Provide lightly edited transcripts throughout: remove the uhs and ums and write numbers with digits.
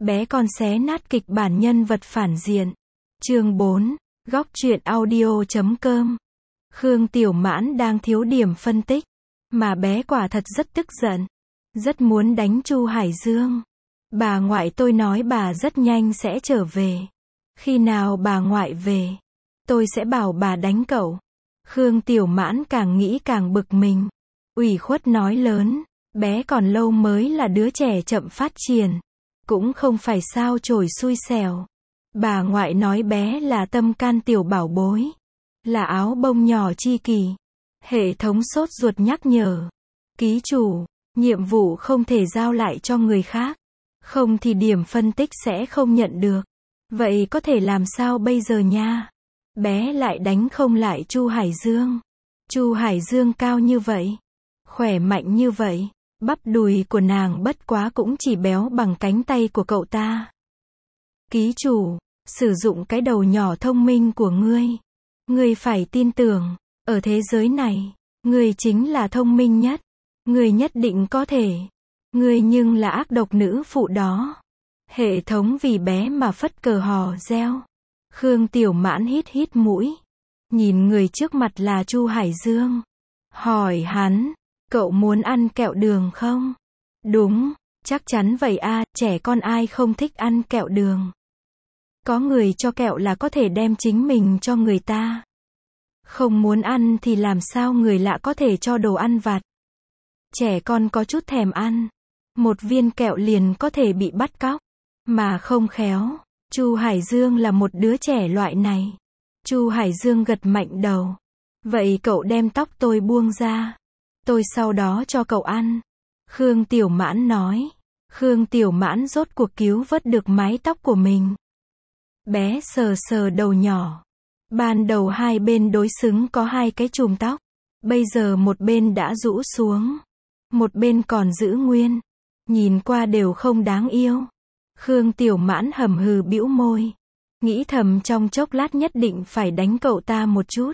Bé con xé nát kịch bản nhân vật phản diện. Chương 4, góc truyện audio.com. Khương Tiểu Mãn đang thiếu điểm phân tích, mà bé quả thật rất tức giận, rất muốn đánh Chu Hải Dương. Bà ngoại tôi nói bà rất nhanh sẽ trở về. Khi nào bà ngoại về, tôi sẽ bảo bà đánh cậu. Khương Tiểu Mãn càng nghĩ càng bực mình, ủy khuất nói lớn, bé còn lâu mới là đứa trẻ chậm phát triển, cũng không phải sao chổi xui xẻo. Bà ngoại nói bé là tâm can tiểu bảo bối, là áo bông nhỏ chi kỳ. Hệ thống sốt ruột nhắc nhở, ký chủ, nhiệm vụ không thể giao lại cho người khác, không thì điểm phân tích sẽ không nhận được. Vậy có thể làm sao bây giờ nha? Bé lại đánh không lại Chu Hải Dương. Chu Hải Dương cao như vậy, khỏe mạnh như vậy, bắp đùi của nàng bất quá cũng chỉ béo bằng cánh tay của cậu ta. Ký chủ, sử dụng cái đầu nhỏ thông minh của ngươi. Ngươi phải tin tưởng, ở thế giới này, ngươi chính là thông minh nhất. Ngươi nhất định có thể. Ngươi nhưng là ác độc nữ phụ đó. Hệ thống vì bé mà phất cờ hò reo. Khương Tiểu Mãn hít hít mũi, nhìn người trước mặt là Chu Hải Dương, hỏi hắn, cậu muốn ăn kẹo đường không? Đúng, chắc chắn vậy a, trẻ con ai không thích ăn kẹo đường. Có người cho kẹo là có thể đem chính mình cho người ta. Không muốn ăn thì làm sao người lạ có thể cho đồ ăn vặt. Trẻ con có chút thèm ăn, một viên kẹo liền có thể bị bắt cóc, mà không khéo. Chu Hải Dương là một đứa trẻ loại này. Chu Hải Dương gật mạnh đầu. Vậy cậu đem tóc tôi buông ra, tôi sau đó cho cậu ăn. Khương Tiểu Mãn nói. Khương Tiểu Mãn rốt cuộc cứu vớt được mái tóc của mình. Bé sờ sờ đầu nhỏ. Ban đầu hai bên đối xứng có hai cái chùm tóc. Bây giờ một bên đã rũ xuống, một bên còn giữ nguyên. Nhìn qua đều không đáng yêu. Khương Tiểu Mãn hầm hừ bĩu môi, nghĩ thầm trong chốc lát nhất định phải đánh cậu ta một chút.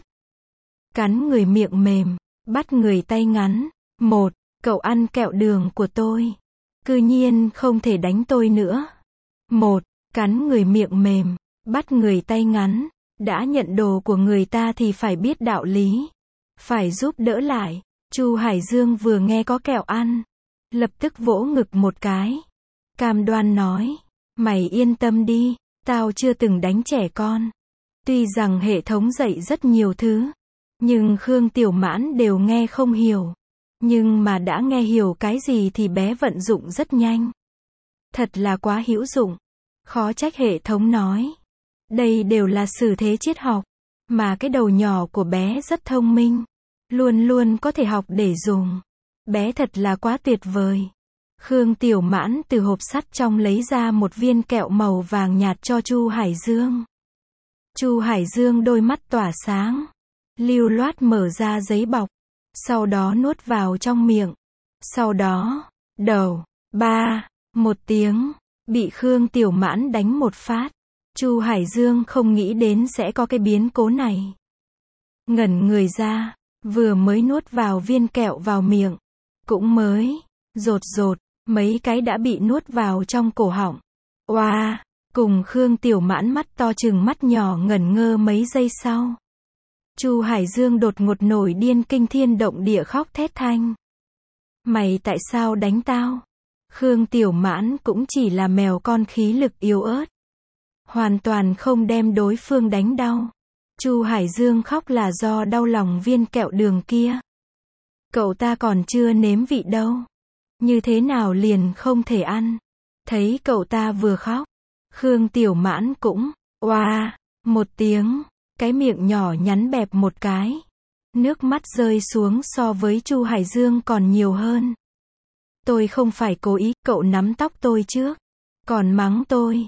Cắn người miệng mềm, bắt người tay ngắn. Một, cậu ăn kẹo đường của tôi, cư nhiên không thể đánh tôi nữa. Một, cắn người miệng mềm, bắt người tay ngắn. Đã nhận đồ của người ta thì phải biết đạo lý, phải giúp đỡ lại. Chu Hải Dương vừa nghe có kẹo ăn, lập tức vỗ ngực một cái, cam đoan nói, mày yên tâm đi, tao chưa từng đánh trẻ con. Tuy rằng hệ thống dạy rất nhiều thứ, nhưng Khương Tiểu Mãn đều nghe không hiểu. Nhưng mà đã nghe hiểu cái gì thì bé vận dụng rất nhanh. Thật là quá hữu dụng. Khó trách hệ thống nói. Đây đều là xử thế triết học, mà cái đầu nhỏ của bé rất thông minh, luôn luôn có thể học để dùng. Bé thật là quá tuyệt vời. Khương Tiểu Mãn từ hộp sắt trong lấy ra một viên kẹo màu vàng nhạt cho Chu Hải Dương. Chu Hải Dương đôi mắt tỏa sáng, lưu loát mở ra giấy bọc, sau đó nuốt vào trong miệng. Sau đó, đầu, ba, một tiếng, bị Khương Tiểu Mãn đánh một phát. Chu Hải Dương không nghĩ đến sẽ có cái biến cố này. Ngẩn người ra, vừa mới nuốt vào viên kẹo vào miệng, cũng mới rột rột, mấy cái đã bị nuốt vào trong cổ họng. Oa, cùng Khương Tiểu Mãn mắt to chừng mắt nhỏ ngẩn ngơ mấy giây sau. Chu Hải Dương đột ngột nổi điên kinh thiên động địa khóc thét thanh. Mày tại sao đánh tao? Khương Tiểu Mãn cũng chỉ là mèo con khí lực yếu ớt, hoàn toàn không đem đối phương đánh đau. Chu Hải Dương khóc là do đau lòng viên kẹo đường kia. Cậu ta còn chưa nếm vị đâu, như thế nào liền không thể ăn. Thấy cậu ta vừa khóc, Khương Tiểu Mãn cũng, oa, một tiếng, cái miệng nhỏ nhắn bẹp một cái. Nước mắt rơi xuống so với Chu Hải Dương còn nhiều hơn. Tôi không phải cố ý, cậu nắm tóc tôi trước, còn mắng tôi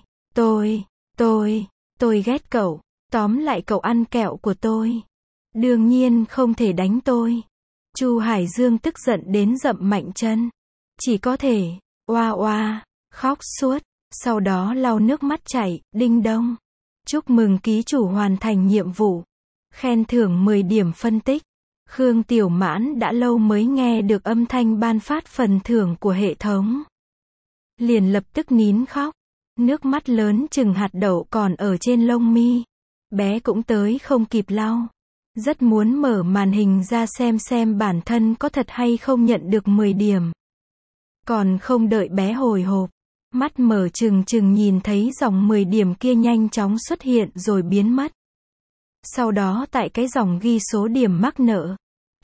ghét cậu, tóm lại cậu ăn kẹo của tôi. Đương nhiên không thể đánh tôi. Chu Hải Dương tức giận đến dậm mạnh chân. Chỉ có thể, oa oa, khóc suốt, sau đó lau nước mắt chảy, đinh đông. Chúc mừng ký chủ hoàn thành nhiệm vụ. Khen thưởng 10 điểm phân tích. Khương Tiểu Mãn đã lâu mới nghe được âm thanh ban phát phần thưởng của hệ thống. Liền lập tức nín khóc. Nước mắt lớn chừng hạt đậu còn ở trên lông mi. Bé cũng tới không kịp lau. Rất muốn mở màn hình ra xem bản thân có thật hay không nhận được 10 điểm. Còn không đợi bé hồi hộp, mắt mở trừng trừng nhìn thấy dòng 10 điểm kia nhanh chóng xuất hiện rồi biến mất. Sau đó tại cái dòng ghi số điểm mắc nợ,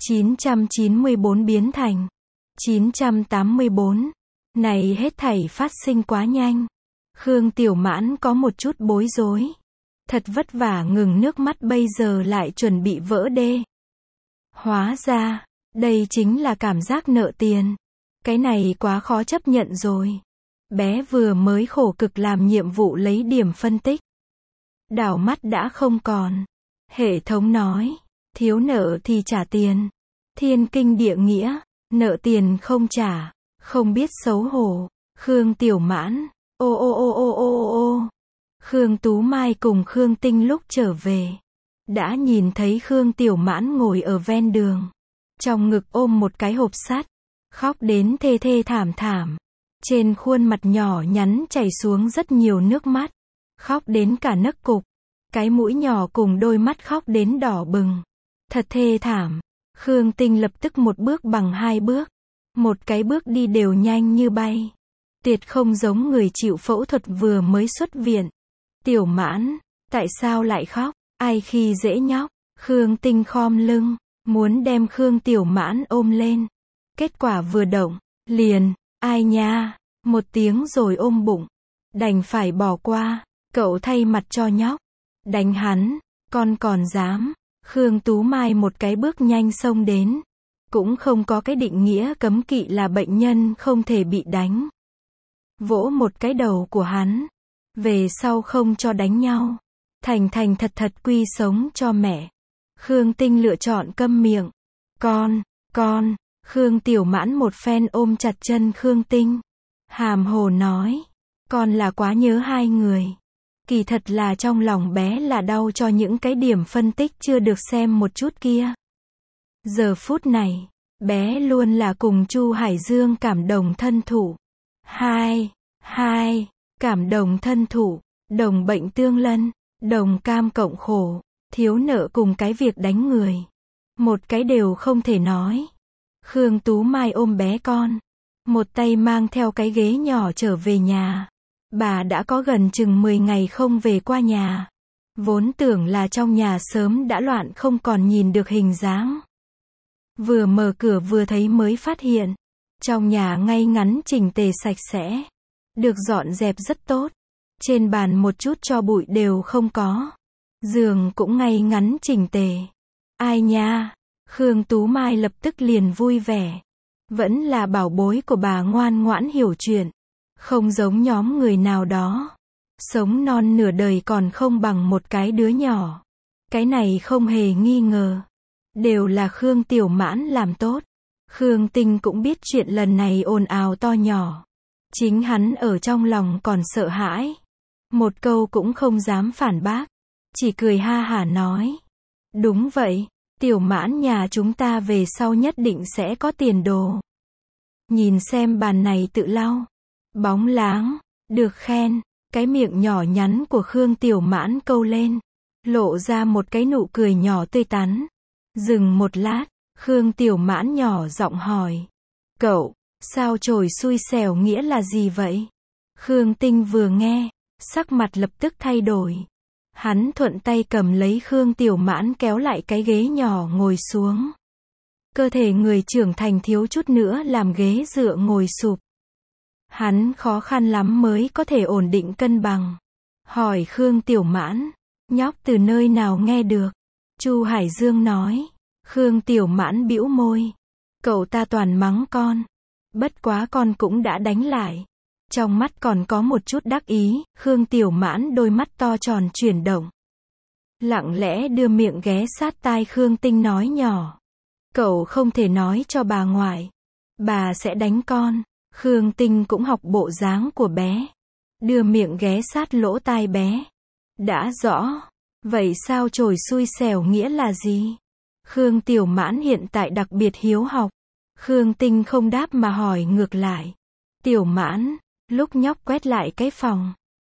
994 biến thành 984. Này hết thảy phát sinh quá nhanh. Khương Tiểu Mãn có một chút bối rối. Thật vất vả ngừng nước mắt bây giờ lại chuẩn bị vỡ đê. Hóa ra, đây chính là cảm giác nợ tiền. Cái này quá khó chấp nhận rồi. Bé vừa mới khổ cực làm nhiệm vụ lấy điểm phân tích. Đảo mắt đã không còn. Hệ thống nói, thiếu nợ thì trả tiền. Thiên kinh địa nghĩa, nợ tiền không trả, không biết xấu hổ. Khương Tiểu Mãn, ô ô ô ô ô ô ô. Khương Tú Mai cùng Khương Tinh lúc trở về, đã nhìn thấy Khương Tiểu Mãn ngồi ở ven đường, trong ngực ôm một cái hộp sắt, khóc đến thê thê thảm thảm. Trên khuôn mặt nhỏ nhắn chảy xuống rất nhiều nước mắt, khóc đến cả nấc cục. Cái mũi nhỏ cùng đôi mắt khóc đến đỏ bừng. Thật thê thảm. Khương Tinh lập tức một bước bằng hai bước. Một cái bước đi đều nhanh như bay. Tuyệt không giống người chịu phẫu thuật vừa mới xuất viện. Tiểu Mãn, tại sao lại khóc? Ai khi dễ nhóc? Khương Tinh khom lưng, muốn đem Khương Tiểu Mãn ôm lên. Kết quả vừa động, liền, ai nha, một tiếng rồi ôm bụng. Đành phải bỏ qua, cậu thay mặt cho nhóc. Đánh hắn, con còn dám. Khương Tú Mai một cái bước nhanh xông đến. Cũng không có cái định nghĩa cấm kỵ là bệnh nhân không thể bị đánh. Vỗ một cái đầu của hắn. Về sau không cho đánh nhau. Thành thành thật thật quy sống cho mẹ. Khương Tinh lựa chọn câm miệng. Con. Khương Tiểu Mãn một phen ôm chặt chân Khương Tinh. Hàm hồ nói. Con là quá nhớ hai người. Kỳ thật là trong lòng bé là đau cho những cái điểm phân tích chưa được xem một chút kia. Giờ phút này, bé luôn là cùng Chu Hải Dương cảm đồng thân thụ. Hai, cảm đồng thân thụ, đồng bệnh tương lân, đồng cam cộng khổ, thiếu nợ cùng cái việc đánh người. Một cái đều không thể nói. Khương Tú Mai ôm bé con, một tay mang theo cái ghế nhỏ trở về nhà. Bà đã có gần chừng 10 ngày không về qua nhà. Vốn tưởng là trong nhà sớm đã loạn không còn nhìn được hình dáng. Vừa mở cửa vừa thấy mới phát hiện. Trong nhà ngay ngắn chỉnh tề sạch sẽ. Được dọn dẹp rất tốt. Trên bàn một chút tro bụi đều không có. Giường cũng ngay ngắn chỉnh tề. Ai nha? Khương Tú Mai lập tức liền vui vẻ. Vẫn là bảo bối của bà ngoan ngoãn hiểu chuyện. Không giống nhóm người nào đó. Sống non nửa đời còn không bằng một cái đứa nhỏ. Cái này không hề nghi ngờ. Đều là Khương Tiểu Mãn làm tốt. Khương Tinh cũng biết chuyện lần này ồn ào to nhỏ. Chính hắn ở trong lòng còn sợ hãi. Một câu cũng không dám phản bác. Chỉ cười ha hả nói. Đúng vậy, Tiểu Mãn nhà chúng ta về sau nhất định sẽ có tiền đồ. Nhìn xem bàn này tự lau. Bóng láng, được khen, cái miệng nhỏ nhắn của Khương Tiểu Mãn câu lên, lộ ra một cái nụ cười nhỏ tươi tắn. Dừng một lát, Khương Tiểu Mãn nhỏ giọng hỏi. Cậu, sao chổi xui xẻo nghĩa là gì vậy? Khương Tinh vừa nghe, sắc mặt lập tức thay đổi. Hắn thuận tay cầm lấy Khương Tiểu Mãn kéo lại cái ghế nhỏ ngồi xuống. Cơ thể người trưởng thành thiếu chút nữa làm ghế dựa ngồi sụp. Hắn khó khăn lắm mới có thể ổn định cân bằng. Hỏi Khương Tiểu Mãn, nhóc từ nơi nào nghe được? Chu Hải Dương nói. Khương Tiểu Mãn bĩu môi. Cậu ta toàn mắng con. Bất quá con cũng đã đánh lại. Trong mắt còn có một chút đắc ý. Khương Tiểu Mãn đôi mắt to tròn chuyển động. Lặng lẽ đưa miệng ghé sát tai Khương Tinh nói nhỏ. Cậu không thể nói cho bà ngoại. Bà sẽ đánh con. Khương Tinh cũng học bộ dáng của bé. Đưa miệng ghé sát lỗ tai bé. Đã rõ. Vậy sao chổi xui xẻo nghĩa là gì? Khương Tiểu Mãn hiện tại đặc biệt hiếu học. Khương Tinh không đáp mà hỏi ngược lại. Tiểu Mãn, lúc nhóc quét lại cái phòng.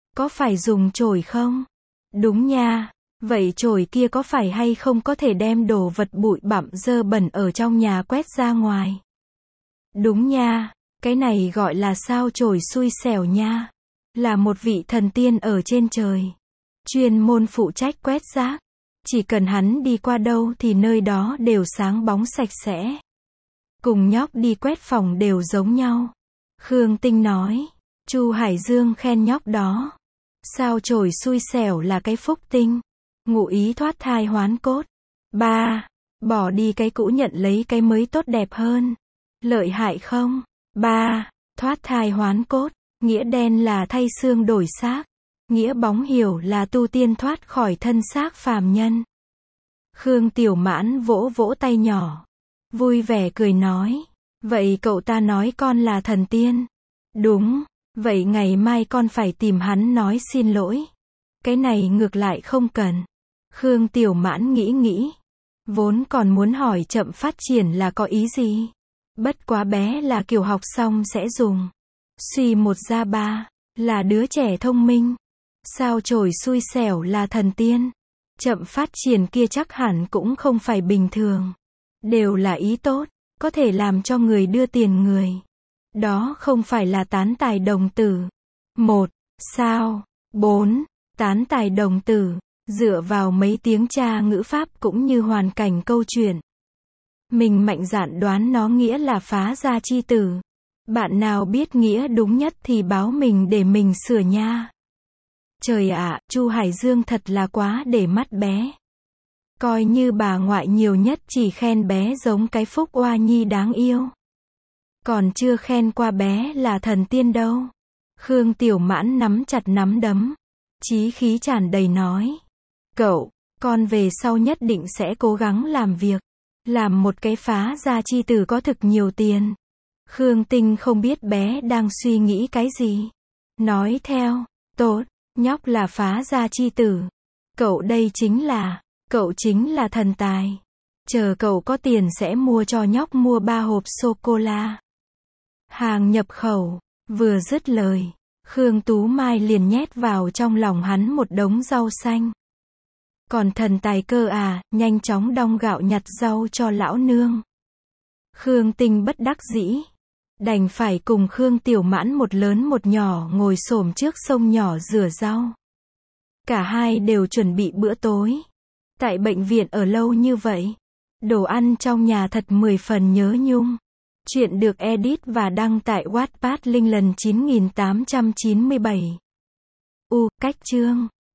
Có phải dùng chổi không? Đúng nha. Vậy chổi kia có phải hay không có thể đem đồ vật bụi bặm dơ bẩn ở trong nhà quét ra ngoài? Đúng nha. Cái này gọi là sao chổi xui xẻo nha. Là một vị thần tiên ở trên trời. Chuyên môn phụ trách quét rác. Chỉ cần hắn đi qua đâu thì nơi đó đều sáng bóng sạch sẽ. Cùng nhóc đi quét phòng đều giống nhau. Khương Tinh nói. Chu Hải Dương khen nhóc đó. Sao chổi xui xẻo là cái phúc tinh. Ngụ ý thoát thai hoán cốt. 3. Bỏ đi cái cũ nhận lấy cái mới tốt đẹp hơn. Lợi hại không? 3. Thoát thai hoán cốt. Nghĩa đen là thay xương đổi xác. Nghĩa bóng hiểu là tu tiên thoát khỏi thân xác phàm nhân. Khương Tiểu Mãn vỗ vỗ tay nhỏ. Vui vẻ cười nói. Vậy cậu ta nói con là thần tiên. Đúng. Vậy ngày mai con phải tìm hắn nói xin lỗi. Cái này ngược lại không cần. Khương Tiểu Mãn nghĩ. Vốn còn muốn hỏi chậm phát triển là có ý gì. Bất quá bé là kiểu học xong sẽ dùng. Suy một ra ba. Là đứa trẻ thông minh. Sao chổi xui xẻo là thần tiên. Chậm phát triển kia chắc hẳn cũng không phải bình thường. Đều là ý tốt. Có thể làm cho người đưa tiền người. Đó không phải là tán tài đồng tử. 1. Sao? 4. Tán tài đồng tử. Dựa vào mấy tiếng tra ngữ pháp cũng như hoàn cảnh câu chuyện. Mình mạnh dạn đoán nó nghĩa là phá gia chi tử. Bạn nào biết nghĩa đúng nhất thì báo mình để mình sửa nha. Trời ạ, Chu Hải Dương thật là quá để mắt bé. Coi như bà ngoại nhiều nhất chỉ khen bé giống cái phúc oa nhi đáng yêu. Còn chưa khen qua bé là thần tiên đâu. Khương Tiểu Mãn nắm chặt nắm đấm. Chí khí tràn đầy nói. Cậu, con về sau nhất định sẽ cố gắng làm việc. Làm một cái phá gia chi tử có thực nhiều tiền. Khương Tinh không biết bé đang suy nghĩ cái gì. Nói theo. Tốt, nhóc là phá gia chi tử. Cậu chính là thần tài. Chờ cậu có tiền sẽ mua cho nhóc mua 3 hộp sô-cô-la. Hàng nhập khẩu. Vừa dứt lời, Khương Tú Mai liền nhét vào trong lòng hắn một đống rau xanh. Còn thần tài cơ à, nhanh chóng đong gạo nhặt rau cho lão nương. Khương Tinh bất đắc dĩ. Đành phải cùng Khương Tiểu Mãn một lớn một nhỏ ngồi xổm trước sông nhỏ rửa rau. Cả hai đều chuẩn bị bữa tối. Tại bệnh viện ở lâu như vậy. Đồ ăn trong nhà thật 10 phần nhớ nhung. Chuyện được edit và đăng tại Wattpad link lần 9897. Cách chương